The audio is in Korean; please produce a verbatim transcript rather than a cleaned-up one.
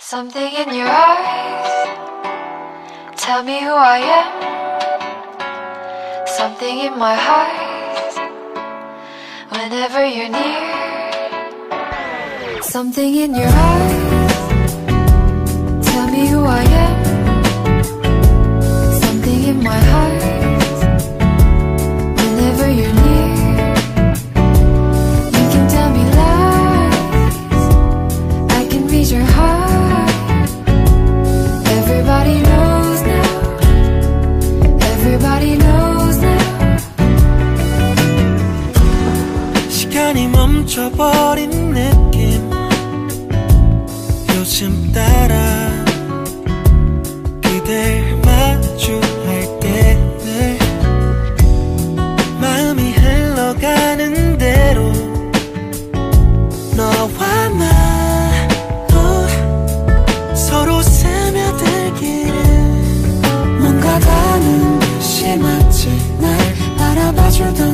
Something in your eyes, tell me who I am. Something in my heart, whenever you're near. Something in your eyes, tell me who I am. Something in my heart, whenever you're near. You can tell me lies, I can read your heart. Everybody knows now, everybody knows now. 시간이 멈춰버린 느낌 요즘 따라 그댈 마주할 때 늘 마음이 흘러가는 대로 너와 나 어, 서로 스며들기를 뭔가 가는 듯이 마치 날 바라봐주던